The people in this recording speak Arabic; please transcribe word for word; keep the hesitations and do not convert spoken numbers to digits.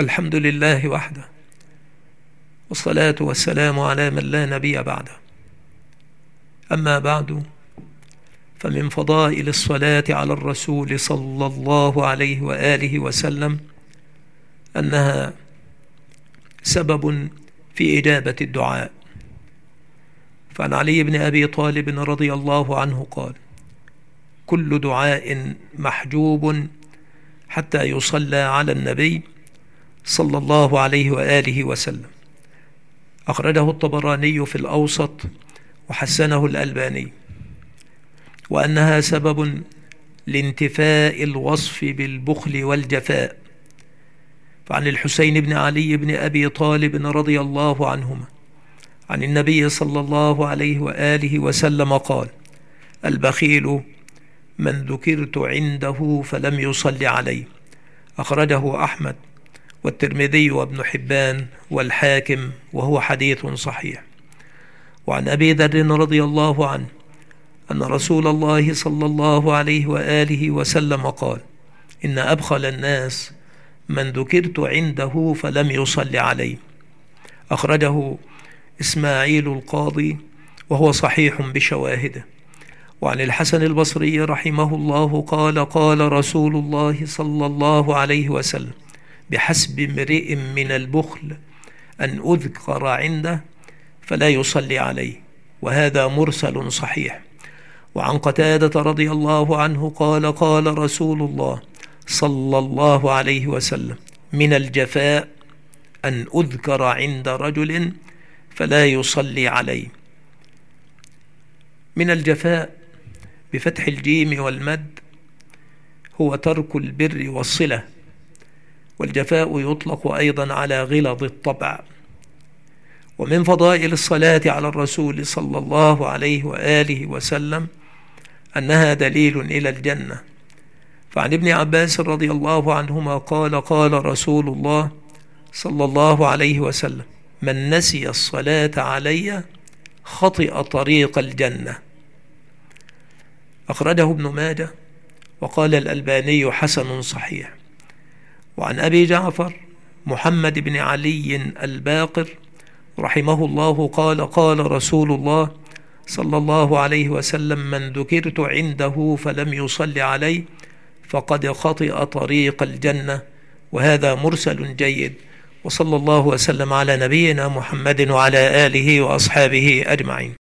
الحمد لله وحده، والصلاة والسلام على من لا نبي بعده. أما بعد، فمن فضائل الصلاة على الرسول صلى الله عليه وآله وسلم أنها سبب في إجابة الدعاء. فعن علي بن أبي طالب رضي الله عنه قال: كل دعاء محجوب حتى يصلى على النبي صلى الله عليه وآله وسلم. أخرجه الطبراني في الأوسط وحسنه الألباني، وأنها سبب لانتفاء الوصف بالبخل والجفاء. فعن الحسين بن علي بن أبي طالب رضي الله عنهما عن النبي صلى الله عليه وآله وسلم قال: البخيل من ذكرت عنده فلم يصل عليه. أخرجه أحمد والترمذي وابن حبان والحاكم، وهو حديث صحيح. وعن أبي ذر رضي الله عنه أن رسول الله صلى الله عليه وآله وسلم قال: إن أبخل الناس من ذكرت عنده فلم يصل عليه. أخرجه إسماعيل القاضي، وهو صحيح بشواهده. وعن الحسن البصري رحمه الله قال: قال رسول الله صلى الله عليه وسلم: بحسب امرئ من البخل أن أذكر عنده فلا يصلي عليه. وهذا مرسل صحيح. وعن قتادة رضي الله عنه قال: قال رسول الله صلى الله عليه وسلم: من الجفاء أن أذكر عند رجل فلا يصلي عليه. من الجفاء بفتح الجيم والمد هو ترك البر والصلة، والجفاء يطلق أيضا على غلظ الطبع. ومن فضائل الصلاة على الرسول صلى الله عليه وآله وسلم أنها دليل إلى الجنة. فعن ابن عباس رضي الله عنهما قال: قال رسول الله صلى الله عليه وسلم: من نسي الصلاة علي خطئ طريق الجنة. أخرجه ابن ماجه، وقال الألباني حسن صحيح. وعن أبي جعفر محمد بن علي الباقر رحمه الله قال: قال رسول الله صلى الله عليه وسلم: من ذكرت عنده فلم يصل عليه فقد خطئ طريق الجنة. وهذا مرسل جيد. وصلى الله وسلم على نبينا محمد وعلى آله وأصحابه أجمعين.